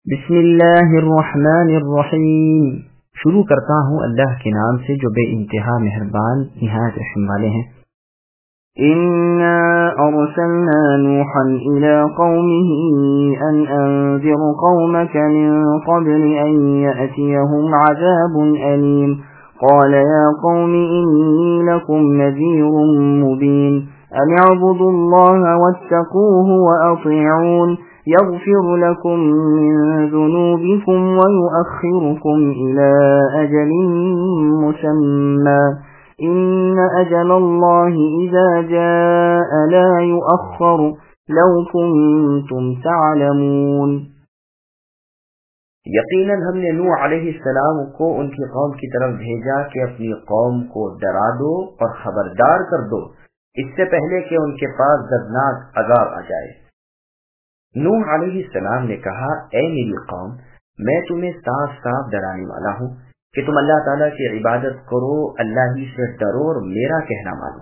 بسم اللہ الرحمن الرحیم۔ شروع کرتا ہوں اللہ کے نام سے جو بے انتہا مہربان نہایت رحم والے ہیں۔ إنا أرسلنا نوحا إلى قومه أن أنذر قومك من قبل أن يأتيهم عذاب أليم قال يا قوم إني لكم نذير مبين أن اعبدوا الله واتقوه وأطيعون يغفر لكم من ذنوبكم ويؤخركم إلى أجل مسمى إن أجل الله إذا جاء لا يؤخر لو كنتم تعلمون۔ یقیناً ہم نے نوح علیہ السلام کو ان کی قوم کی طرف بھیجا کہ اپنی قوم کو ڈرا دو اور خبردار کر دو اس سے پہلے کہ ان کے پاس دردناک عذاب آ جائے۔ نوح علیہ السلام نے کہا، اے میری قوم، میں تمہیں صاف صاف ڈرانے والا ہوں کہ تم اللہ تعالیٰ کی عبادت کرو، اللہ ہی سے ڈرو اور میرا کہنا مانو،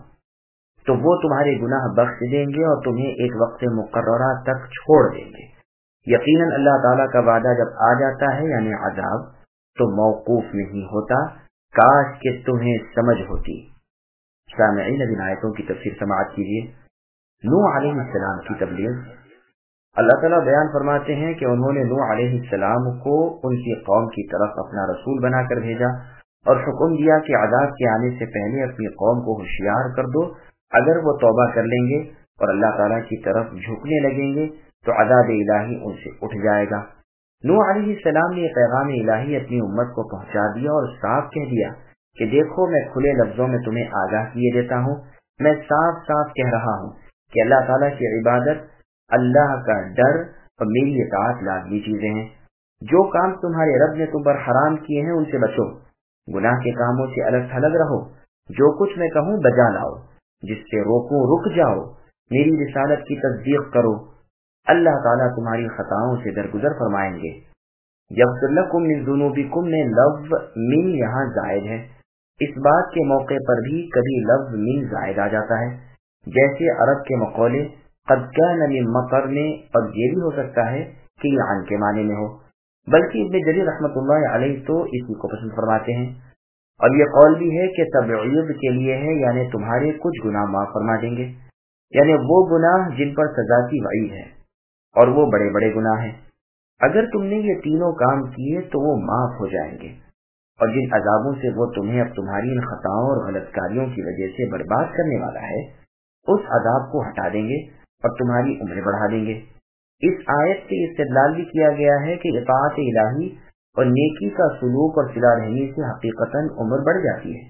تو وہ تمہارے گناہ بخش دیں گے اور تمہیں ایک وقت مقررہ تک چھوڑ دیں گے۔ یقیناً اللہ تعالیٰ کا وعدہ جب آ جاتا ہے یعنی عذاب تو موقوف نہیں ہوتا، کاش کہ تمہیں سمجھ ہوتی۔ سامعین، اب ان آیتوں کی تفسیر سماعت کیجیے۔ نوح علیہ السلام کی تبلیغ۔ اللہ تعالیٰ بیان فرماتے ہیں کہ انہوں نے نوح علیہ السلام کو ان کی قوم کی طرف اپنا رسول بنا کر بھیجا اور حکم دیا کہ عذاب کے آنے سے پہلے اپنی قوم کو ہوشیار کر دو، اگر وہ توبہ کر لیں گے اور اللہ تعالیٰ کی طرف جھکنے لگیں گے تو عذاب الہی ان سے اٹھ جائے گا۔ نوح علیہ السلام نے یہ پیغام الہی اپنی امت کو پہنچا دیا اور صاف کہہ دیا کہ دیکھو، میں کھلے لفظوں میں تمہیں آگاہ کیے دیتا ہوں، میں صاف صاف کہہ رہا ہوں کہ اللہ تعالیٰ کی عبادت، اللہ کا ڈر اور میری اطاعت لازمی چیزیں ہیں۔ جو کام تمہارے رب نے تم پر حرام کیے ہیں ان سے بچو، گناہ کے کاموں سے الگ تھلگ رہو، جو کچھ میں کہوں بجا لاؤ، جس سے روکوں رک جاؤ، میری رسالت کی تصدیق کرو، اللہ تعالیٰ تمہاری خطاؤں سے درگزر فرمائیں گے۔ یغفر لکم من ذنوبکم میں لفظ من یہاں زائد ہے۔ اس بات کے موقع پر بھی کبھی لفظ من زائد آ جاتا ہے، جیسے عرب کے مقولے قد کان من مطر میں، اور یہ بھی ہو سکتا ہے کہ یہ عن کے معنی میں ہو، بلکہ ابن جریر رحمۃ اللہ علیہ تو اسی کو پسند فرماتے ہیں۔ اور یہ قول بھی ہے کہ تبعید کے لیے ہے، یعنی تمہارے کچھ گناہ معاف فرما دیں گے، یعنی وہ گناہ جن پر سزا کی وعید ہے، اور وہ بڑے بڑے گناہ ہیں۔ اگر تم نے یہ تینوں کام کیے تو وہ معاف ہو جائیں گے، اور جن عذابوں سے وہ تمہیں اب تمہاری ان خطاؤں اور غلط کاریوں کی وجہ سے برباد کرنے والا ہے، اس عذاب کو ہٹا دیں گے اور تمہاری عمریں بڑھا دیں گے۔ اس آیت سے استدلال بھی کیا گیا ہے کہ اطاعت الہی اور نیکی کا سلوک اور صلہ رحمی سے حقیقتاً عمر بڑھ جاتی ہے۔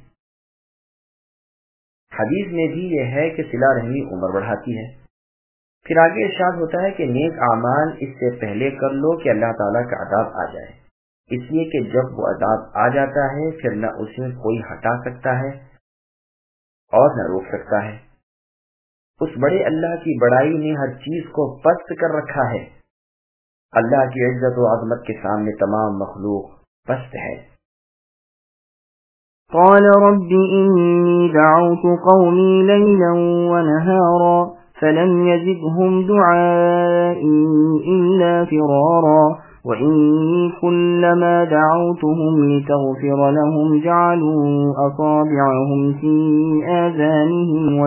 حدیث میں بھی یہ ہے کہ صلہ رحمی عمر بڑھاتی ہے۔ پھر آگے ارشاد ہوتا ہے کہ نیک اعمال اس سے پہلے کر لو کہ اللہ تعالیٰ کا عذاب آ جائے، اس لیے کہ جب وہ عذاب آ جاتا ہے پھر نہ اسے کوئی ہٹا سکتا ہے اور نہ روک سکتا ہے۔ اس بڑے اللہ کی بڑائی نے ہر چیز کو پست کر رکھا ہے۔ اللہ کی عزت و عظمت کے سامنے تمام مخلوق پست ہے۔ قال رب إني دعوت قومي ليلا ونهارا فلم يزدهم دعائي إلا فرارا وإني كلما دعوتهم لتغفر لهم جعلوا أصابعهم في آذانهم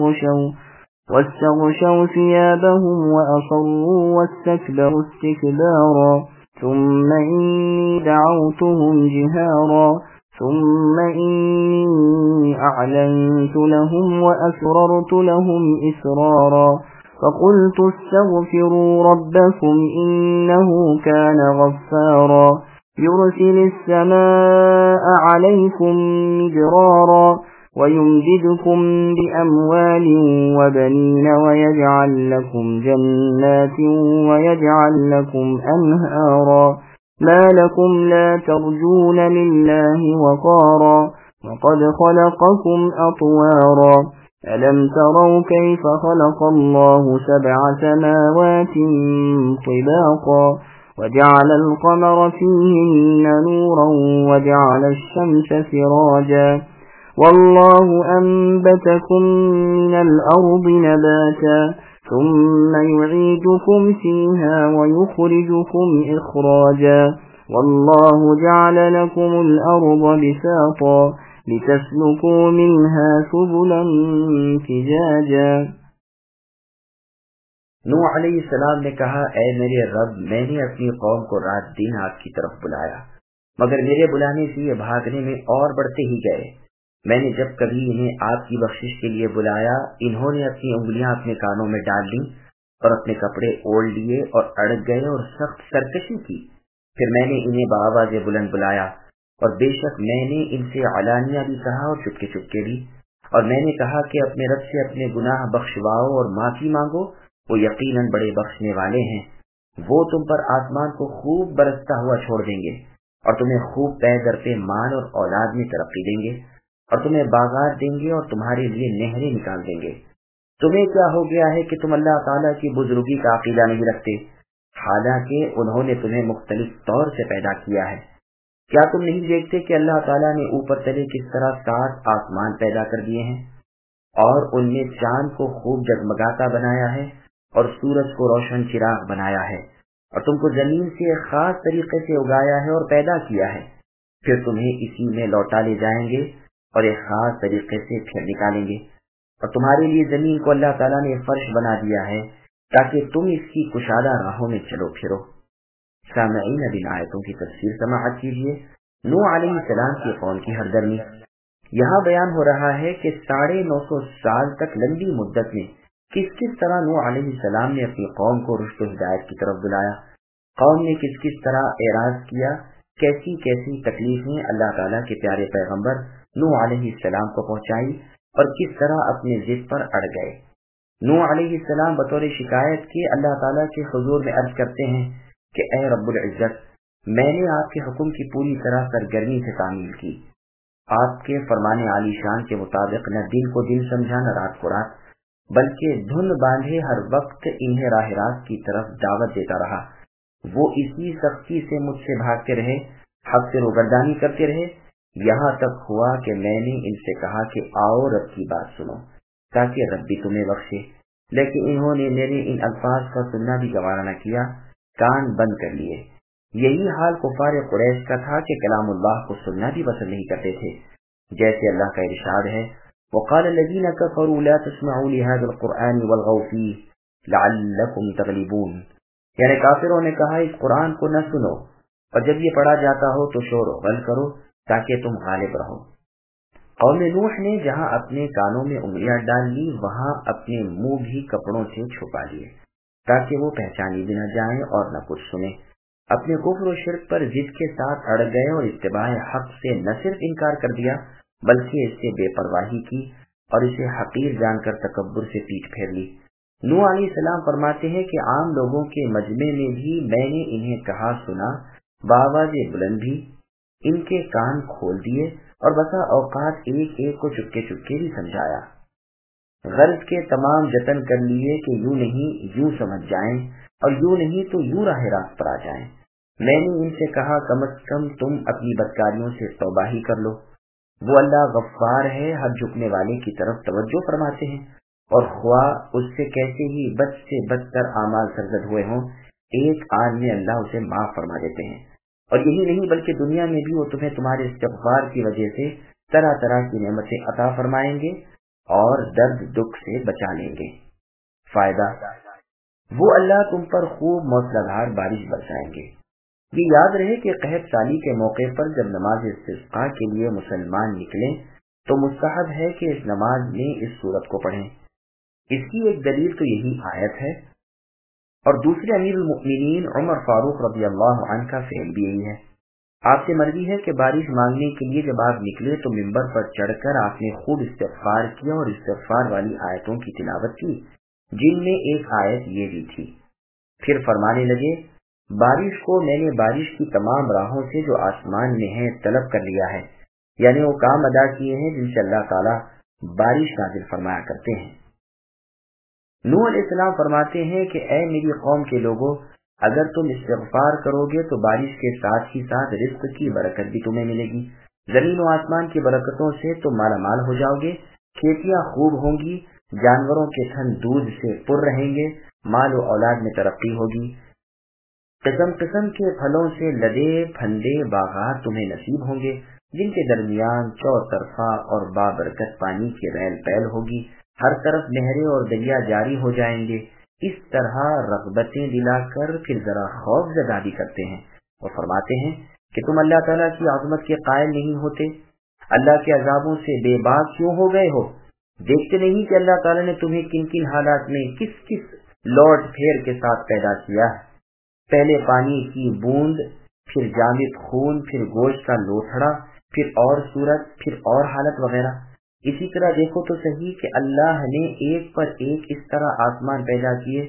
واستغشوا ثيابهم وأصروا واستكبروا استكبارا ثم إني دعوتهم جهارا ثم إني أعلنت لهم وأسررت لهم إسرارا فقلت استغفروا ربكم إنه كان غفارا يرسل السماء عليكم مدرارا ويمددكم بأموال وبنين ويجعل لكم جنات ويجعل لكم أنهارا ما لكم لا ترجون لله وقارا وقد خلقكم أطوارا ألم تروا كيف خلق الله 7 سماوات طباقا وجعل القمر فيهن نورا وجعل الشمس سراجا والله أنبتكم من الأرض نباتا ثم يعيدكم فيها ويخرجكم إخراجا والله جعل لكم الأرض بساطا لتسلكوا منها سبلا فجاجا۔ نوح علیہ السلام نے کہا، اے میرے رب، میں نے اپنی قوم کو رات دن آپ کی طرف بلایا، مگر میرے بلانے سے یہ بھاگنے میں اور بڑھتے ہی گئے۔ میں نے جب کبھی انہیں آپ کی بخشش کے لیے بلایا، انہوں نے اپنی انگلیاں اپنے کانوں میں ڈال لی اور اپنے کپڑے اوڑھ لیے اور اڑک گئے اور سخت سرکشی کی۔ پھر میں نے انہیں بآواز بلند بلایا، اور بے شک میں نے ان سے علانیہ بھی کہا اور چپکے چپکے بھی، اور میں نے کہا کہ اپنے رب سے اپنے گناہ بخشواؤ اور معافی مانگو، وہ یقیناً بڑے بخشنے والے ہیں۔ وہ تم پر آسمان کو خوب برستا ہوا چھوڑ دیں گے، اور تمہیں خوب پے در پہ مال اور اولاد میں ترقی دیں گے، اور تمہیں باغات دیں گے اور تمہارے لیے نہریں نکال دیں گے۔ تمہیں کیا ہو گیا ہے کہ تم اللہ تعالیٰ کی بزرگی کا عقیدہ نہیں رکھتے، حالانکہ انہوں نے تمہیں مختلف طور سے پیدا کیا ہے۔ کیا تم نہیں دیکھتے کہ اللہ تعالیٰ نے اوپر تلے کس طرح 7 آسمان پیدا کر دیے ہیں، اور ان میں چاند کو خوب جگمگاتا بنایا ہے اور سورج کو روشن چراغ بنایا ہے، اور تم کو زمین سے ایک خاص طریقے سے اگایا ہے اور پیدا کیا ہے، پھر تمہیں اسی میں لوٹا لے جائیں گے اور ایک خاص طریقے سے پھر نکالیں گے۔ اور تمہارے لیے زمین کو اللہ تعالیٰ نے فرش بنا دیا ہے تاکہ تم اس کی کشادہ راہوں میں چلو پھرو۔ سامعین، اب ان آیتوں کی تفسیر سماعت کیجیے۔ نوح علیہ السلام کی قوم کی ہردرمی۔ یہاں بیان ہو رہا ہے کہ 950 سال تک لمبی مدت میں کس طرح نوح علیہ السلام نے اپنی قوم کو رشد و ہدایت کی طرف بلایا، قوم نے کس طرح اعراض کیا، کیسی تکلیفیں اللہ تعالیٰ کے پیارے پیغمبر نوح علیہ السلام کو پہنچائی، اور کس طرح اپنے ضد پر اڑ گئے۔ نوح علیہ السلام بطور شکایت کے اللہ تعالیٰ کے حضور میں عرض کرتے ہیں کہ اے رب العزت، میں نے آپ کے حکم کی پوری طرح سرگرمی سے تعمیل کی، آپ کے فرمان عالی شان کے مطابق نہ دن کو دن سمجھا نہ رات کو رات، بلکہ دھن باندھے ہر وقت انہیں راہ راست کی طرف دعوت دیتا رہا۔ وہ اسی سختی سے مجھ سے بھاگتے رہے، حق سے روگردانی کرتے رہے، یہاں تک ہوا کہ میں نے ان سے کہا کہ آؤ رب کی بات سنو تاکہ رب بھی تمہیں بخشے، لیکن انہوں نے میرے ان الفاظ کا سننا بھی گوارا نہ کیا، کان بند کر لیے۔ یہی حال کفار قریش کا تھا کہ کلام اللہ کو سننا بھی پسند نہیں کرتے تھے، جیسے اللہ کا ارشاد ہے، وقال الذين كفروا لا تسمعوا لهذا القرآن والغوا فيه لعلكم تغلبون، یعنی کافروں نے کہا اس قرآن کو نہ سنو، اور جب یہ پڑھا جاتا ہو تو شور و غل کرو تاکہ تم غالب رہو۔ قوم نوح نے جہاں اپنے کانوں میں انگلیاں ڈال لی، وہاں اپنے منہ بھی کپڑوں سے چھپا لیے تاکہ وہ پہچانی بھی نہ جائیں اور نہ کچھ سنیں۔ اپنے کفر و شرک پر ضد کے ساتھ اڑ گئے اور اتباع حق سے نہ صرف انکار کر دیا بلکہ اس سے بے پرواہی کی اور اسے حقیر جان کر تکبر سے پیٹھ پھیر لی۔ نوح علیہ السلام فرماتے ہیں کہ عام لوگوں کے مجمع میں بھی میں نے انہیں کہا سنا، بآواز بلند بھی، ان کے کان کھول دیے اور بسا اوقات ایک کو چپکے چپکے بھی سمجھایا، غرض کے تمام جتن کر لیے کہ یوں نہیں یوں سمجھ جائیں اور یوں نہیں تو یوں راہ راست پر آ جائیں۔ میں نے ان سے کہا کم از کم تم اپنی بدکاریوں سے توبہ ہی کر لو، وہ اللہ غفار ہے، ہر جھکنے والے کی طرف توجہ فرماتے ہیں، اور خواہ اس سے کیسے ہی بد سے بدتر اعمال سرزد ہوئے ہوں، ایک آن میں اللہ اسے معاف فرما دیتے ہیں، اور یہی نہیں بلکہ دنیا میں بھی وہ تمہیں تمہارے استغفار کی وجہ سے طرح طرح کی نعمتیں عطا فرمائیں گے اور درد دکھ سے بچا لیں گے۔ فائدہ، وہ اللہ تم پر خوب موسلادھار بارش برسائیں گے۔ یہ یاد رہے کہ قحط سالی کے موقع پر جب نماز استسقاء کے لیے مسلمان نکلیں تو مستحب ہے کہ اس نماز میں اس سورت کو پڑھیں۔ اس کی ایک دلیل تو یہی آیت ہے، اور دوسرے امیر المؤمنین عمر فاروق رضی اللہ عنہ کا فعل بھی یہی ہے۔ آپ سے مرضی ہے کہ بارش مانگنے کے لیے جب آپ نکلے تو ممبر پر چڑھ کر آپ نے خوب استغفار کیا اور استغفار والی آیتوں کی تلاوت کی، جن میں ایک آیت یہ بھی تھی۔ پھر فرمانے لگے، بارش کو میں نے بارش کی تمام راہوں سے جو آسمان میں ہے طلب کر لیا ہے، یعنی وہ کام ادا کیے ہیں جن سے اللہ تعالیٰ بارش نازل فرمایا کرتے ہیں۔ نوح علیہ السلام فرماتے ہیں کہ اے میری قوم کے لوگوں، اگر تم استغفار کرو گے تو بارش کے ساتھ ہی ساتھ رزق کی برکت بھی تمہیں ملے گی، زمین و آسمان کی برکتوں سے تم مالا مال ہو جاؤ گے، کھیتیاں خوب ہوں گی، جانوروں کے تھن دودھ سے پر رہیں گے، مال و اولاد میں ترقی ہوگی، قسم قسم کے پھلوں سے لدے پھندے باغات تمہیں نصیب ہوں گے، جن کے درمیان چوطرفہ اور بابرکت پانی کی ریل پیل ہوگی، ہر طرف نہریں اور دریا جاری ہو جائیں گے۔ اس طرح رغبتیں دلا کر پھر ذرا خوف زدہ بھی کرتے ہیں اور فرماتے ہیں کہ تم اللہ تعالیٰ کی عظمت کے قائل نہیں ہوتے، اللہ کے عذابوں سے بے باک کیوں ہو گئے ہو؟ دیکھتے نہیں کہ اللہ تعالیٰ نے تمہیں کن کن حالات میں کس کس لوٹ پھیر کے ساتھ پیدا کیا ہے، پہلے پانی کی بوند، پھر جامد خون، پھر گوشت کا لوتھڑا، پھر اور صورت، پھر اور حالت وغیرہ۔ اسی طرح دیکھو تو صحیح کہ اللہ نے ایک پر ایک اس طرح آسمان پیدا کیے،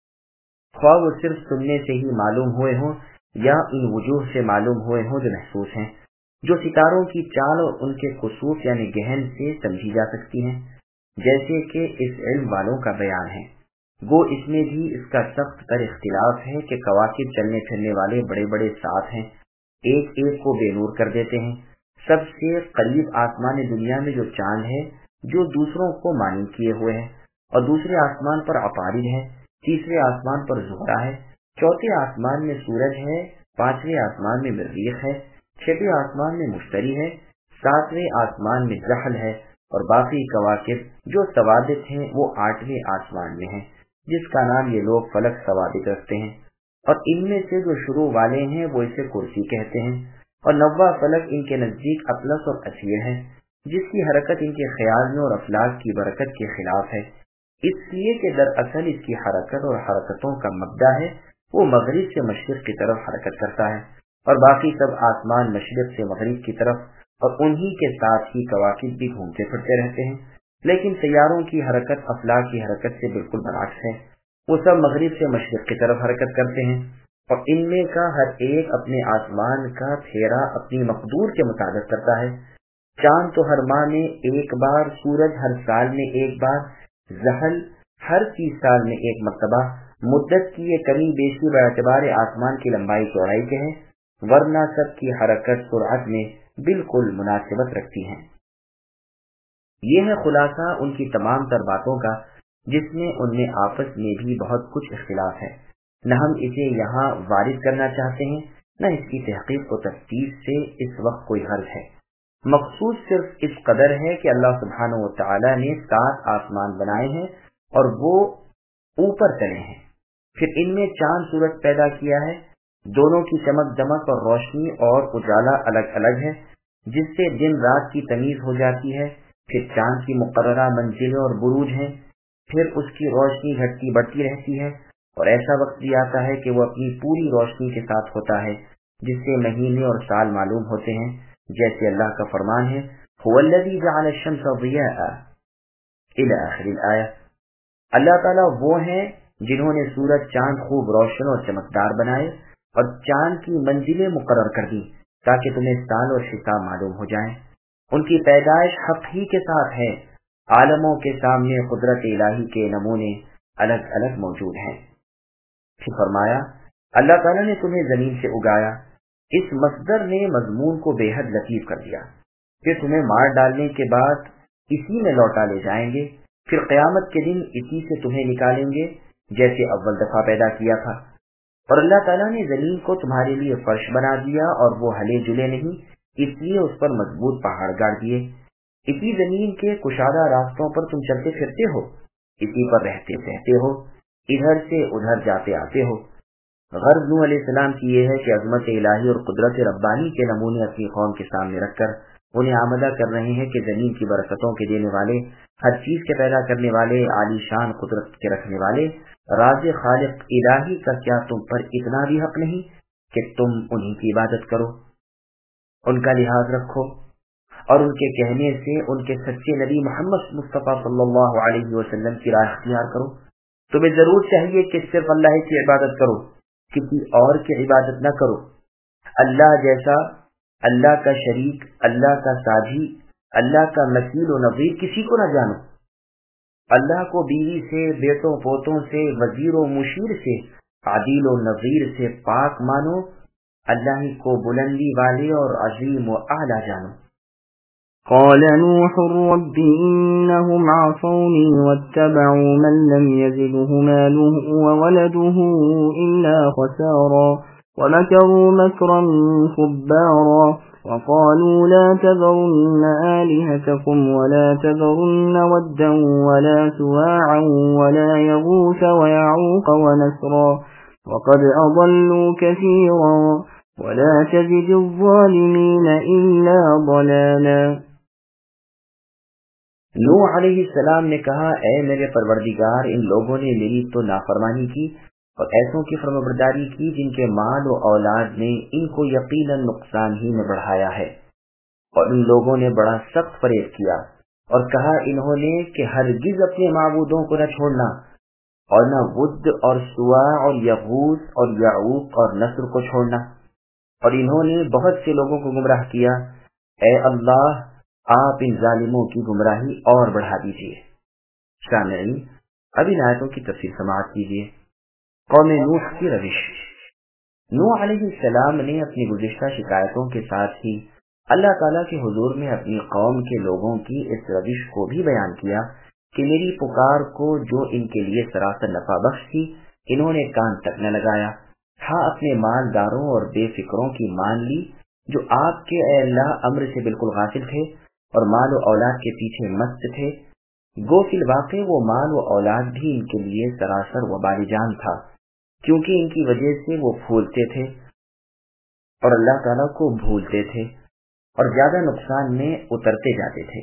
خواہ وہ صرف سننے سے ہی معلوم ہوئے ہوں یا ان وجوہ سے معلوم ہوئے ہوں جو محسوس ہیں، جو ستاروں کی چال اور ان کے خصوص یعنی گہن سے سمجھی جا سکتی ہیں، جیسے کہ اس علم والوں کا بیان ہے۔ گو اس میں بھی اس کا سخت پر اختلاف ہے کہ کواکب چلنے پھرنے والے بڑے بڑے ساتھ ہیں، ایک ایک کو بے نور کر دیتے ہیں۔ سب سے قریب آسمان دنیا میں جو چاند ہے جو دوسروں کو مانند کیے ہوئے ہے، اور دوسرے آسمان پر عطارد ہے، تیسرے آسمان پر زہرہ ہے، چوتھے آسمان میں سورج ہے، پانچویں آسمان میں مریخ ہے، چھٹے آسمان میں مشتری ہے، ساتویں آسمان میں زحل ہے، اور باقی کواکب جو ثوابت ہیں وہ آٹھویں آسمان میں ہیں، جس کا نام یہ لوگ فلک ثوابت رکھتے ہیں، اور ان میں سے جو شروع والے ہیں وہ اسے کرسی کہتے ہیں، اور نواں فلک ان کے نزدیک اطلس اور اثیر ہے، جس کی حرکت ان کے خیال میں اور افلاک کی برکت کے خلاف ہے، اس لیے کہ دراصل اس کی حرکت اور حرکتوں کا مبدا ہے وہ مغرب سے مشرق کی طرف حرکت کرتا ہے، اور باقی سب آسمان مشرق سے مغرب کی طرف اور انہی کے ساتھ ہی کواکب بھی گھومتے پھرتے رہتے ہیں، لیکن سیاروں کی حرکت افلاک کی حرکت سے بالکل برعکس ہے، وہ سب مغرب سے مشرق کی طرف حرکت کرتے ہیں، اور ان میں کا ہر ایک اپنے آسمان کا پھیرا اپنی مقدور کے مطابق کرتا ہے۔ چاند تو ہر ماہ میں ایک بار، سورج ہر سال میں ایک بار، زحل ہر 30 سال میں ایک مرتبہ، مدت کی یہ کمی بیشی باعتبار آسمان کی لمبائی چوڑائی کے ہیں، ورنہ سب کی حرکت سرعت میں بالکل مناسبت رکھتی ہیں۔ یہ ہے خلاصہ ان کی تمام تر باتوں کا، جس میں ان میں آپس میں بھی بہت کچھ اختلاف ہے، نہ ہم اسے یہاں وارد کرنا چاہتے ہیں، نہ اس کی تحقیق و تفتیش سے اس وقت کوئی غرض ہے۔ مقصود صرف اس قدر ہے کہ اللہ سبحانہ و تعالی نے 7 آسمان بنائے ہیں اور وہ اوپر چلے ہیں، پھر ان میں چاند سورج پیدا کیا ہے، دونوں کی چمک دمک اور روشنی اور اجالا الگ الگ ہے، جس سے دن رات کی تمیز ہو جاتی ہے، پھر چاند کی مقررہ منزلیں اور بروج ہیں، پھر اس کی روشنی گھٹتی بڑھتی رہتی ہے، اور ایسا وقت بھی آتا ہے کہ وہ اپنی پوری روشنی کے ساتھ ہوتا ہے، جس سے مہینے اور سال معلوم ہوتے ہیں، جیسے اللہ کا فرمان ہے هو الذی جعل الشمس ضیاء الی آخر الآیہ۔ اللہ تعالیٰ وہ ہیں جنہوں نے سورج چاند خوب روشن اور چمکدار بنائے اور چاند کی منزلیں مقرر کر دی تاکہ تمہیں سال اور شتاء معلوم ہو جائیں۔ ان کی پیدائش حق ہی کے ساتھ ہے، عالموں کے سامنے قدرت الہی کے نمونے الگ الگ موجود ہیں۔ پھر فرمایا اللہ تعالیٰ نے تمہیں زمین سے اگایا، اس مصدر نے مضمون کو بے حد لطیف کر دیا، پھر تمہیں مار ڈالنے کے بعد اسی میں لوٹا لے جائیں گے، پھر قیامت کے دن اسی سے تمہیں نکالیں گے جیسے اول دفعہ پیدا کیا تھا۔ اور اللہ تعالیٰ نے زمین کو تمہارے لیے فرش بنا دیا اور وہ ہلے جلے نہیں، اس لیے اس پر مضبوط پہاڑ گاڑ دیے، اسی زمین کے کشادہ راستوں پر تم چلتے پھرتے ہو، اسی پر رہتے سہتے ہو، ادھر سے ادھر جاتے آتے ہو۔ غرض نوح علیہ السلام کی یہ ہے کہ عظمت الہی اور قدرت ربانی کے نمونے اپنی قوم کے سامنے رکھ کر انہیں آمدہ کر رہے ہیں کہ زمین کی برکتوں کے دینے والے، ہر چیز کے پیدا کرنے والے، عالی شان قدرت کے رکھنے والے راز خالق الہی کا کیا تم پر اتنا بھی حق نہیں کہ تم انہی کی عبادت کرو، ان کا لحاظ رکھو اور ان کے کہنے سے ان کے سچے نبی محمد مصطفیٰ صلی اللہ علیہ وسلم کی راہ اختیار کرو۔ تمہیں ضرور چاہیے کہ صرف اللہ کی عبادت کرو، کسی اور کی عبادت نہ کرو۔ اللہ جیسا، اللہ کا شریک، اللہ کا ساجی، اللہ کا مثیل و نظیر کسی کو نہ جانو۔ اللہ کو بیوی سے، بیٹوں پوتوں سے، وزیر و مشیر سے، عدیل و نظیر سے پاک مانو، اللہ ہی کو بلندی والے اور عظیم و اعلیٰ جانو۔ قال نوح رب إنهم عصوني واتبعوا من لم يزده ماله وولده إلا خسارا ومكروا مكرا كبارا وقالوا لا تذرن آلهتكم ولا تذرن ودا ولا سواعا ولا يغوث ويعوق ونسرا وقد أضلوا كثيرا ولا تزد الظالمين إلا ضلالا۔ نوح علیہ السلام نے کہا، اے میرے پروردگار، ان لوگوں نے میری تو نافرمانی کی اور ایسوں کی فرمانبرداری کی جن کے مال و اولاد نے ان کو یقیناً نقصان ہی میں بڑھایا ہے، اور ان لوگوں نے بڑا سخت فریب کیا اور کہا انہوں نے کہ ہرگز اپنے معبودوں کو نہ چھوڑنا اور نہ ود اور سواع اور یغوث اور یعوق اور نصر کو چھوڑنا، اور انہوں نے بہت سے لوگوں کو گمراہ کیا۔ اے اللہ، آپ ان ظالموں کی گمراہی اور بڑھا دیجیے۔ سامعین، اب ان آیتوں کی تفصیل سماعت کیجیے۔ قوم نوح کی روش۔ نوح علیہ السلام نے اپنی گزشتہ شکایتوں کے ساتھ ہی اللہ تعالیٰ کے حضور میں اپنی قوم کے لوگوں کی اس روش کو بھی بیان کیا کہ میری پکار کو جو ان کے لیے سراسر نفع بخش تھی انہوں نے کان تک نہ لگایا، ہاں اپنے مالداروں اور بے فکروں کی مان لی جو آپ کے اے اللہ امر سے بالکل غافل تھے اور مال و اولاد کے پیچھے مست تھے۔ گو فی الواقع وہ مال و اولاد بھی ان کے لیے سراسر وبال جان تھا، کیونکہ ان کی وجہ سے وہ پھولتے تھے اور اللہ تعالیٰ کو بھولتے تھے اور زیادہ نقصان میں اترتے جاتے تھے۔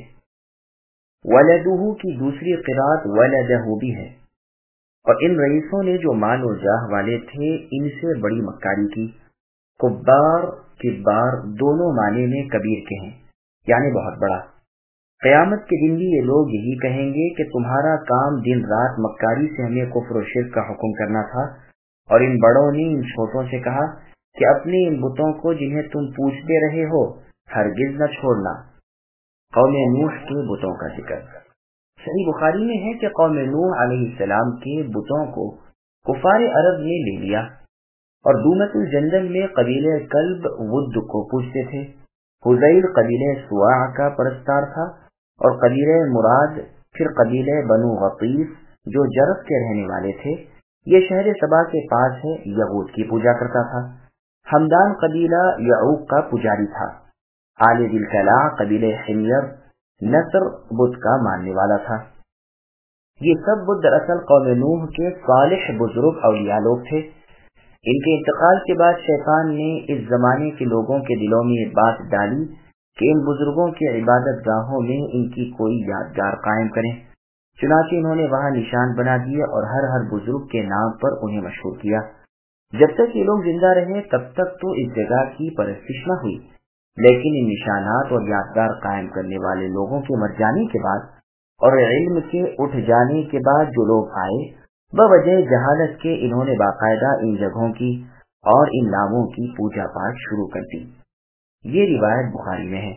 ولدہ کی دوسری قرات ولدہ بھی ہے، اور ان رئیسوں نے جو مال و جاہ والے تھے ان سے بڑی مکاری کی۔ کبار کبار دونوں معنی میں کبیر کے ہیں، یعنی بہت بڑا۔ قیامت کے دن بھی یہ لوگ یہی کہیں گے کہ تمہارا کام دن رات مکاری سے ہمیں کفر و شرک کا حکم کرنا تھا، اور ان بڑوں نے ان چھوٹوں سے کہا کہ اپنے ان بتوں کو جنہیں تم پوجتے رہے ہو ہرگز نہ چھوڑنا۔ قوم نوح کے بتوں کا ذکر صحیح بخاری میں ہے کہ قوم نوح علیہ السلام کے بتوں کو کفار عرب نے لے لیا اور دومت الجندل میں قبیلہ کلب ود کو پوجتے تھے۔ حذیل قبیلہ سواع کا پرستار تھا، اور قبیلہ مراد پھر قبیلہ بنو غطیف جو جرف کے رہنے والے تھے، یہ شہر سبا کے پاس ہے، یغوت کی پوجا کرتا تھا۔ ہمدان قبیلہ یعوق کا پجاری تھا۔ آل دل کلا قبیلہ حمیر نصر بت کا ماننے والا تھا۔ یہ سب بت دراصل قوم نوح کے صالح بزرگ اولیاء لوگ تھے۔ ان کے انتقال کے بعد شیطان نے اس زمانے کے لوگوں کے دلوں میں یہ بات ڈالی کہ ان بزرگوں کی عبادت گاہوں میں ان کی کوئی یادگار قائم کریں، چنانچہ انہوں نے وہاں نشان بنا دیے اور ہر بزرگ کے نام پر انہیں مشہور کیا۔ جب تک یہ لوگ زندہ رہے تب تک تو اس جگہ کی پرستش نہ ہوئی، لیکن ان نشانات اور یادگار قائم کرنے والے لوگوں کے مر جانے کے بعد اور علم کے اٹھ جانے کے بعد جو لوگ آئے، بوجہ جہالت کے انہوں نے باقاعدہ ان جگہوں کی اور ان ناموں کی پوجا پاٹ شروع کر دی۔ یہ روایت بخاری میں ہے۔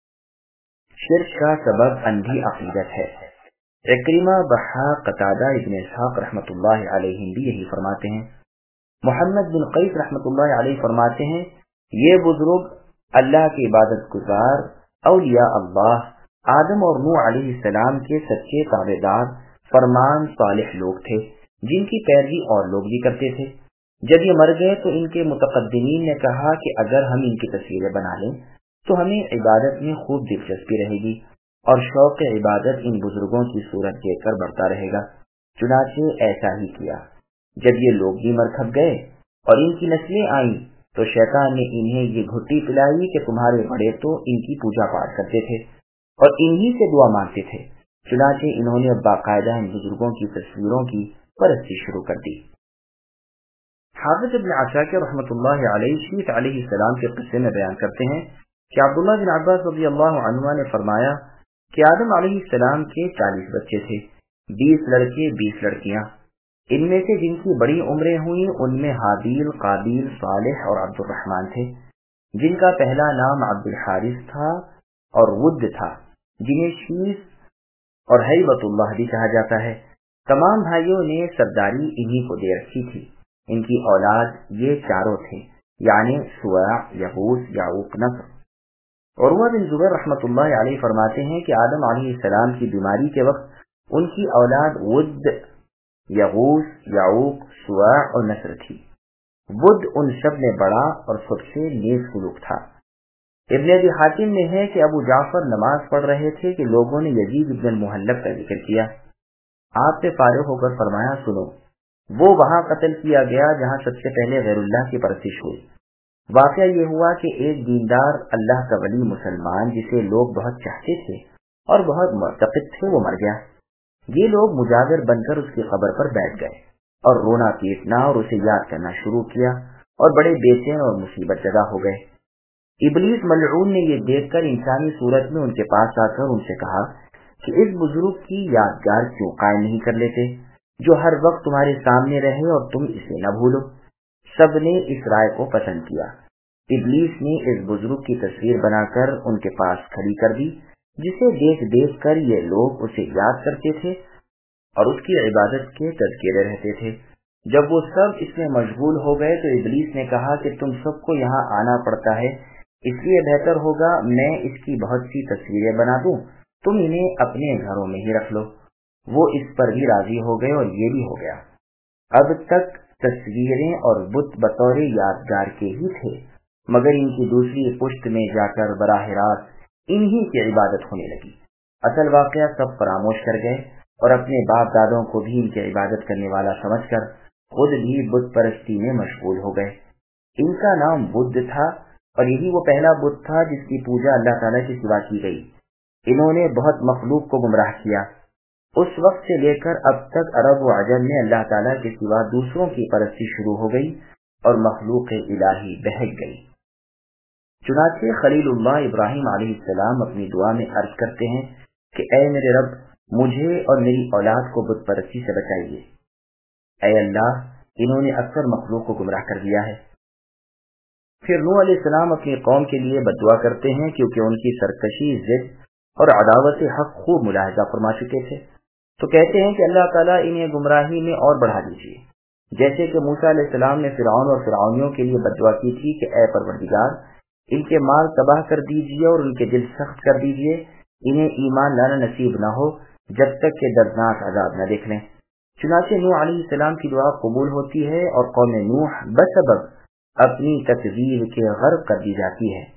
شرک کا سبب اندھی عقیدت ہے۔ اکرمہ، ضحاک، قتادہ، ابن اسحاق رحمۃ اللہ علیہ بھی یہی فرماتے ہیں۔ محمد بن قیس رحمۃ اللہ علیہ فرماتے ہیں یہ بزرگ اللہ کے عبادت گزار اولیاء اللہ آدم اور نوح علیہ السلام کے سچے تابع دار فرمان صالح لوگ تھے جن کی پیروی اور لوگ بھی کرتے تھے۔ جب یہ مر گئے تو ان کے متقدمین نے کہا کہ اگر ہم ان کی تصویریں بنا لیں تو ہمیں عبادت میں خوب دلچسپی رہے گی اور شوق عبادت ان بزرگوں کی صورت دیکھ کر بڑھتا رہے گا۔ چنانچہ ایسا ہی کیا۔ جب یہ لوگ بھی مر کھپ گئے اور ان کی نسلیں آئیں تو شیطان نے انہیں یہ گھٹی پلائی کہ تمہارے بڑے تو ان کی پوجا پاٹ کرتے تھے اور انہی سے دعا مانگتے تھے، چنانچہ انہوں نے باقاعدہ ان بزرگوں کی تصویروں کی پرستی شروع کر دی۔ حافظ ابن عساکر رحمۃ اللہ علیہ شیخ علیہ السلام کے قصے میں بیان کرتے ہیں کہ عبداللہ بن عباس رضی اللہ عنہ نے فرمایا کہ آدم علیہ السلام کے 40 بچے تھے، 20 لڑکے 20 لڑکیاں۔ ان میں سے جن کی بڑی عمریں ہوئیں ان میں حابیل، قابیل، صالح اور عبد الرحمن تھے، جن کا پہلا نام عبد الحارث تھا اور ود تھا، جنہیں شیس اور ہیبت اللہ بھی کہا جاتا ہے۔ تمام بھائیوں نے سرداری انہی کو دے رکھی تھی۔ ان کی اولاد یہ چاروں تھے، یعنی سواع، یغوث، یعوق، نصر۔ عروہ بن زبیر رحمۃ اللہ علیہ فرماتے ہیں کہ آدم علیہ السلام کی بیماری کے وقت ان کی اولاد ود، یغوث، یعوق، سواع اور نصر تھی۔ ود ان سب میں بڑا اور سب سے نیک سلوک تھا۔ ابن ابی حاتم میں ہے کہ ابو جعفر نماز پڑھ رہے تھے کہ لوگوں نے یزید ابن المحلب کا ذکر کیا۔ آپ سے فارغ ہو کر فرمایا، سنو، وہ وہاں قتل کیا گیا جہاں سب سے پہلے غیر اللہ کی پرستش ہوئی۔ واقعہ یہ ہوا کہ ایک دیندار اللہ کا ولی مسلمان جسے لوگ بہت چاہتے تھے اور بہت معتقد تھے وہ مر گیا۔ یہ لوگ مجاور بن کر اس کی قبر پر بیٹھ گئے اور رونا پیٹنا اور اسے یاد کرنا شروع کیا اور بڑے بے چین اور مصیبت زدہ ہو گئے۔ ابلیس ملعون نے یہ دیکھ کر انسانی صورت میں ان کے پاس آ کر ان سے کہا کہ اس بزرگ کی یادگار کیوں قائم نہیں کر لیتے جو ہر وقت تمہارے سامنے رہے اور تم اسے نہ بھولو۔ سب نے اس رائے کو پسند کیا۔ ابلیس نے اس بزرگ کی تصویر بنا کر ان کے پاس کھڑی کر دی، جسے دیکھ دیکھ کر یہ لوگ اسے یاد کرتے تھے اور اس کی عبادت کے تذکرے رہتے تھے۔ جب وہ سب اس میں مشغول ہو گئے تو ابلیس نے کہا کہ تم سب کو یہاں آنا پڑتا ہے، اس لیے بہتر ہوگا میں اس کی بہت سی تصویریں بنا دوں، تم انہیں اپنے گھروں میں ہی رکھ لو۔ وہ اس پر بھی راضی ہو گئے اور یہ بھی ہو گیا۔ اب تک تصویریں اور بت بطور یادگار کے ہی تھے، مگر ان کی دوسری پشت میں جا کر براہ راست انہی کی عبادت ہونے لگی۔ اصل واقعہ سب فراموش کر گئے اور اپنے باپ دادوں کو بھی ان کی عبادت کرنے والا سمجھ کر خود بھی بت پرستی میں مشغول ہو گئے۔ ان کا نام بدھ تھا اور یہی وہ پہلا بت تھا جس کی پوجا اللہ تعالیٰ کے سوا کی گئی۔ انہوں نے بہت مخلوق کو گمراہ کیا۔ اس وقت سے لے کر اب تک عرب و عجم میں اللہ تعالیٰ کے سوا دوسروں کی پرستی شروع ہو گئی اور مخلوق الہی بہک گئی۔ چنانچہ خلیل اللہ ابراہیم علیہ السلام اپنی دعا میں عرض کرتے ہیں کہ اے میرے رب، مجھے اور میری اولاد کو بت پرستی سے بچائیے۔ اے اللہ، انہوں نے اکثر مخلوق کو گمراہ کر دیا ہے۔ پھر نوح علیہ السلام اپنی قوم کے لیے بد دعا کرتے ہیں کیونکہ ان کی سرکشی، ضد اور عداوت حق خوب ملاحظہ فرما چکے تھے، تو کہتے ہیں کہ اللہ تعالیٰ انہیں گمراہی میں اور بڑھا دیجیے، جیسے کہ موسیٰ علیہ السلام نے فرعون اور فرعونیوں کے لیے بد دعا کی تھی کہ اے پروردگار، ان کے مال تباہ کر دیجیے اور ان کے دل سخت کر دیجیے، انہیں ایمان لانا نصیب نہ ہو جب تک کہ دردناک عذاب نہ دیکھ لیں۔ چنانچہ نوح علیہ السلام کی دعا قبول ہوتی ہے اور قوم نوح بسبب اپنی تکذیب کے غرق کر دی جاتی ہے۔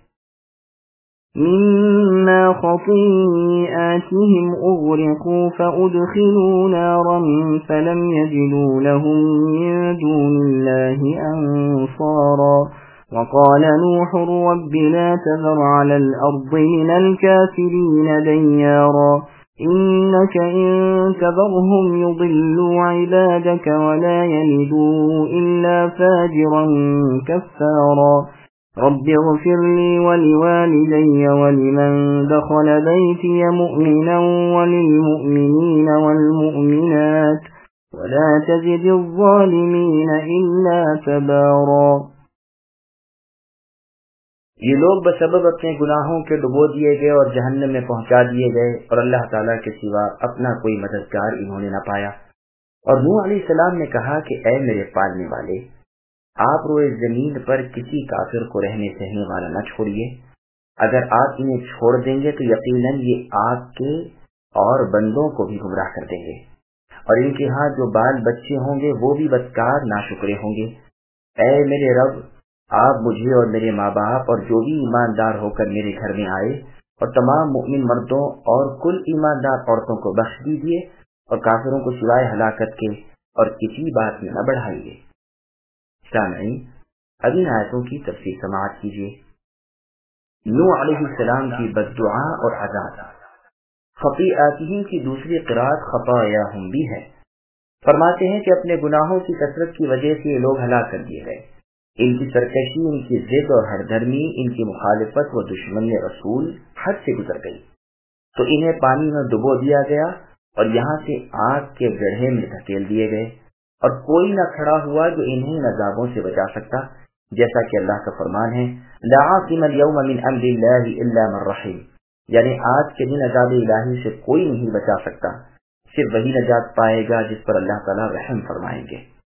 مما خطيئاتهم أغرقوا فأدخلوا نارا فلم يجدوا لهم من دون الله أنصارا وقال نوح رب لا تذر على الأرض من الكافرين ديارا إنك إن تذرهم يضلوا عبادك ولا يلدوا إلا فاجرا كفارا رب اغفر لي ولوالدي ولمن دخل بيتي مؤمنا وللمؤمنين والمؤمنات ولا تزد الظالمين إلا تبارا۔ یہ لوگ بسبب اپنے گناہوں کے ڈبو دیے گئے اور جہنم میں پہنچا دیے گئے اور اللہ تعالیٰ کے سوا اپنا کوئی مددگار انہوں نے نہ پایا۔ اور نوح علیہ السلام نے کہا کہ اے میرے پالنے والے، آپ روئے زمین پر کسی کافر کو رہنے سہنے والا نہ چھوڑیے، اگر آپ انہیں چھوڑ دیں گے تو یقیناً یہ آپ کے اور بندوں کو بھی گمراہ کر دیں گے، اور ان کے ہاں جو بال بچے ہوں گے وہ بھی بدکار ناشکرے ہوں گے۔ اے میرے رب، آپ مجھے اور میرے ماں باپ اور جو بھی ایماندار ہو کر میرے گھر میں آئے اور تمام مؤمن مردوں اور کل ایماندار عورتوں کو بخش دیجیے اور کافروں کو سوائے ہلاکت کے اور کسی بات میں نہ بڑھائیے۔ سامعین، اب ان آیتوں کی تفصیل سماعت کیجیے۔ نوح علیہ السلام کی بد دعا اور عذاب۔ خطیئاتہم کی دوسری قرأت خطایاہم بھی ہے۔ فرماتے ہیں کہ اپنے گناہوں کی کثرت کی وجہ سے یہ لوگ ہلاک کر دیے گئے۔ ان کی سرکشی، ان کی ضد اور ہر دھرمی، ان کی مخالفت و دشمنی رسول حد سے گزر گئی، تو انہیں پانی میں ڈبو دیا گیا اور یہاں سے آگ کے گڑھے میں دھکیل دیے گئے، اور کوئی نہ کھڑا ہوا جو انہیں عذابوں سے بچا سکتا، جیسا کہ اللہ کا فرمان ہے لا عاصم اليوم من امر اللہ الا من رحم، یعنی آج کے دن عذاب الہی سے کوئی نہیں بچا سکتا، صرف وہی نجات پائے گا جس پر اللہ تعالیٰ رحم فرمائیں گے۔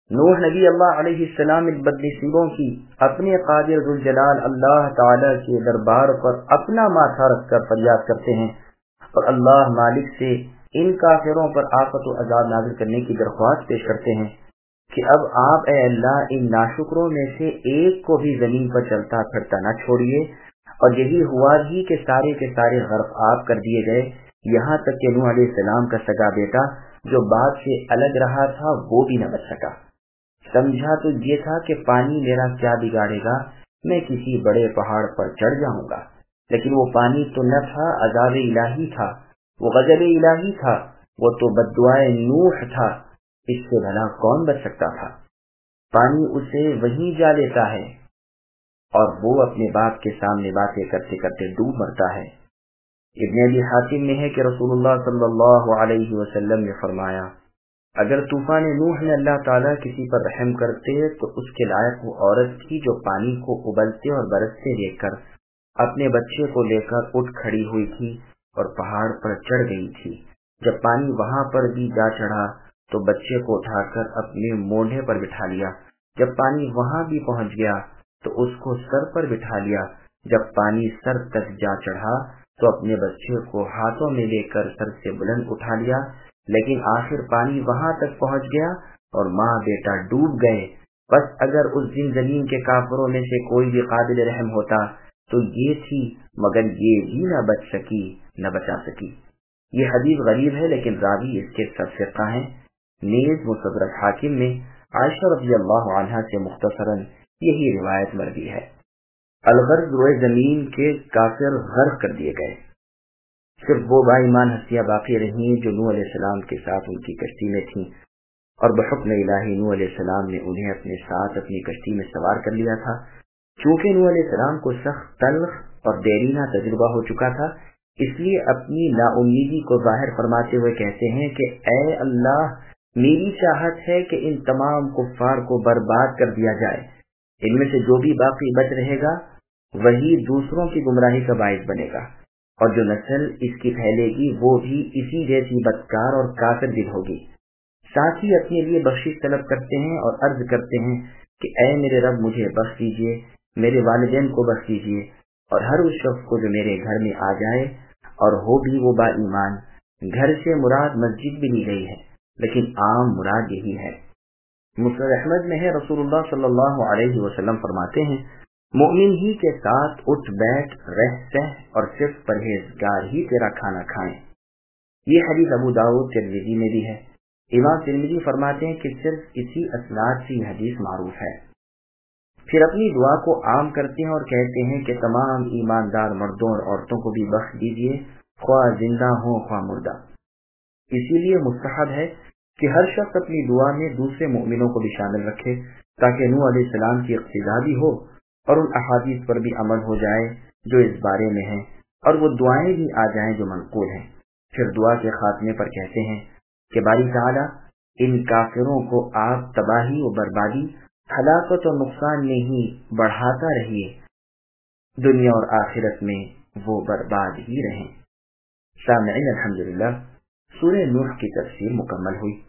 نوح نبی اللہ علیہ السلام ان بدنصیبوں کی اپنے قادر ذوالجلال اللہ تعالی کے دربار پر اپنا ماتھا رکھ کر فریاد کرتے ہیں اور اللہ مالک سے ان کافروں پر آفت و عذاب نازل کرنے کی درخواست پیش کرتے ہیں کہ اب آپ اے اللہ ان ناشکروں میں سے ایک کو بھی زمین پر چلتا پھرتا نہ چھوڑیے، اور یہی ہوا بھی کہ سارے غرق آپ کر دیے گئے، یہاں تک کہ نوح علیہ السلام کا سگا بیٹا جو باپ سے الگ رہا تھا وہ بھی نہ بچ سکا۔ سمجھا تو یہ تھا کہ پانی میرا کیا بگاڑے گا، میں کسی بڑے پہاڑ پر چڑھ جاؤں گا، لیکن وہ پانی تو نہ تھا، عذاب الہی تھا، وہ غضب الہی تھا، وہ تو بددعائے نوح تھا، اس سے بھلا کون بچ سکتا تھا؟ پانی اسے وہیں جا لیتا ہے اور وہ اپنے باپ کے سامنے باتیں کرتے کرتے ڈوب مرتا ہے۔ ابن ابی حاتم میں ہے کہ رسول اللہ صلی اللہ علیہ وسلم نے فرمایا، اگر طوفان نوح میں اللہ تعالیٰ کسی پر رحم کرتے تو اس کے لائق وہ عورت تھی جو پانی کو ابلتے اور برستے دیکھ کر اپنے بچے کو لے کر اٹھ کھڑی ہوئی تھی اور پہاڑ پر چڑھ گئی تھی۔ جب پانی وہاں پر بھی جا چڑھا تو بچے کو اٹھا کر اپنے مونڈھے پر بٹھا لیا، جب پانی وہاں بھی پہنچ گیا تو اس کو سر پر بٹھا لیا، جب پانی سر تک جا چڑھا تو اپنے بچے کو ہاتھوں میں لے کر سر سے بلند اٹھا لیا، لیکن آخر پانی وہاں تک پہنچ گیا اور ماں بیٹا ڈوب گئے۔ بس اگر اس دن زمین کے کافروں میں سے کوئی بھی قابل رحم ہوتا تو یہ تھی، مگر یہ بھی نہ بچ سکی، نہ بچا سکی۔ یہ حدیث غریب ہے لیکن راوی اس کے سب ثقہ ہیں۔ نیز مستدرک حاکم میں عائشہ رضی اللہ عنہا سے مختصراً یہی روایت مروی ہے۔ الغرض روئے زمین کے کافر غرق کر دیے گئے، صرف وہ با ایمان ہستیاں باقی رہیں جو نوح علیہ السلام کے ساتھ ان کی کشتی میں تھیں، اور بحکم الہی نوح علیہ السلام نے انہیں اپنے ساتھ اپنی کشتی میں سوار کر لیا تھا۔ چونکہ نوح علیہ السلام کو سخت تلخ اور دیرینہ تجربہ ہو چکا تھا، اس لیے اپنی نا امیدی کو ظاہر فرماتے ہوئے کہتے ہیں کہ اے اللہ، میری چاہت ہے کہ ان تمام کفار کو برباد کر دیا جائے، ان میں سے جو بھی باقی بچ رہے گا وہی دوسروں کی گمراہی کا باعث بنے گا، اور جو نسل اس کی پھیلے گی وہ بھی اسی جیسی بدکار اور کافر دل ہوگی۔ ساتھ ہی اپنے لیے بخشش طلب کرتے ہیں اور عرض کرتے ہیں کہ اے میرے رب، مجھے بخش دیجیے، میرے والدین کو بخش دیجیے، اور ہر اس شخص کو جو میرے گھر میں آ جائے اور ہو بھی وہ با ایمان۔ گھر سے مراد مسجد بھی لی گئی ہے، لیکن عام مراد یہی ہے۔ مسند احمد میں ہے، رسول اللہ صلی اللہ علیہ وسلم فرماتے ہیں، مومن ہی کے ساتھ اٹھ بیٹھ رہ سہ اور صرف پرہیزگار ہی تیرا کھانا کھائیں۔ یہ حدیث ابو داؤد ترمذی میں بھی ہے۔ امام ترمذی فرماتے ہیں کہ صرف اسی اسناد سے یہ حدیث معروف ہے۔ پھر اپنی دعا کو عام کرتے ہیں اور کہتے ہیں کہ تمام ایماندار مردوں اور عورتوں کو بھی بخش دیجیے، خواہ زندہ ہوں خواہ مردہ۔ اسی لیے مستحب ہے کہ ہر شخص اپنی دعا میں دوسرے مومنوں کو بھی شامل رکھے، تاکہ نوح علیہ السلام کی اقتداء بھی ہو اور ان احادیث پر بھی عمل ہو جائے جو اس بارے میں ہیں، اور وہ دعائیں بھی آ جائیں جو منقول ہیں۔ پھر دعا کے خاتمے پر کہتے ہیں کہ باری تعالیٰ ان کافروں کو آپ تباہی و بربادی، ہلاکت و نقصان میں ہی بڑھاتا رہیے، دنیا اور آخرت میں وہ برباد ہی رہیں۔ سامعین، الحمدللہ سورہ نوح کی تفسیر مکمل ہوئی۔